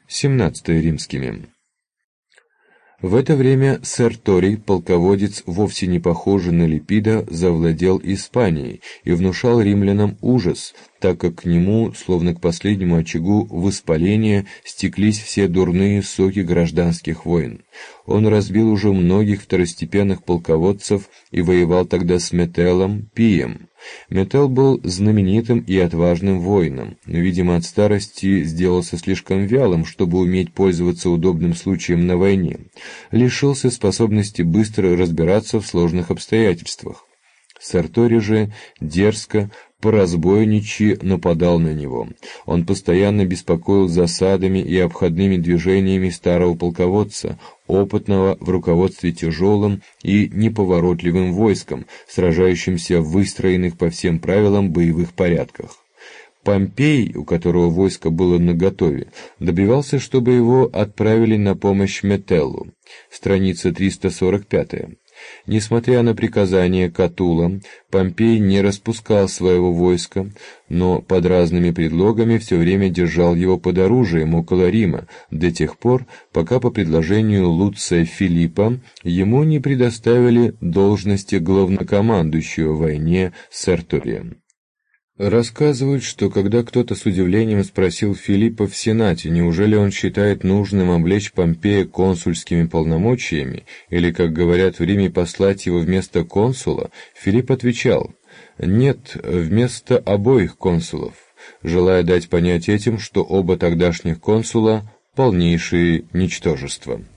17 римскими. В это время Серторий, полководец, вовсе не похожий на Липида, завладел Испанией и внушал римлянам ужас, так как к нему, словно к последнему очагу воспаления, стеклись все дурные соки гражданских войн. Он разбил уже многих второстепенных полководцев и воевал тогда с Метеллом, Пием. Метелл был знаменитым и отважным воином, но, видимо, от старости сделался слишком вялым, чтобы уметь пользоваться удобным случаем на войне. Лишился способности быстро разбираться в сложных обстоятельствах. Серторий же дерзко, по-разбойничьи нападал на него. Он постоянно беспокоил засадами и обходными движениями старого полководца, опытного в руководстве тяжелым и неповоротливым войском, сражающимся в выстроенных по всем правилам боевых порядках. Помпей, у которого войско было наготове, добивался, чтобы его отправили на помощь Метеллу. Страница 345. Несмотря на приказания Катула, Помпей не распускал своего войска, но под разными предлогами все время держал его под оружием около Рима, до тех пор, пока по предложению Луция Филиппа ему не предоставили должности главнокомандующего в войне с Серторием. Рассказывают, что когда кто-то с удивлением спросил Филиппа в Сенате, неужели он считает нужным облечь Помпея консульскими полномочиями, или, как говорят в Риме, послать его вместо консула, Филипп отвечал: «Нет, вместо обоих консулов», желая дать понять этим, что оба тогдашних консула – полнейшие ничтожества.